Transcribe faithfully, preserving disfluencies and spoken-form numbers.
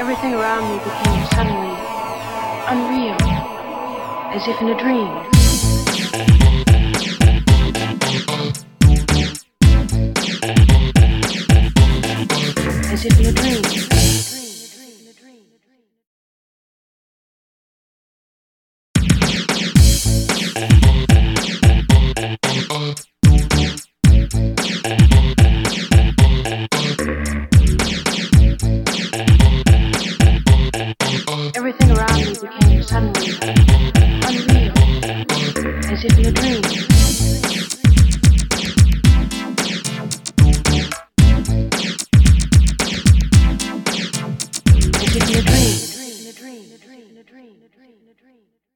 Everything around me became suddenly unreal, as if in a dream. As if in a dream. Everything around me became suddenly unreal, as if in a dream. As if in a dream.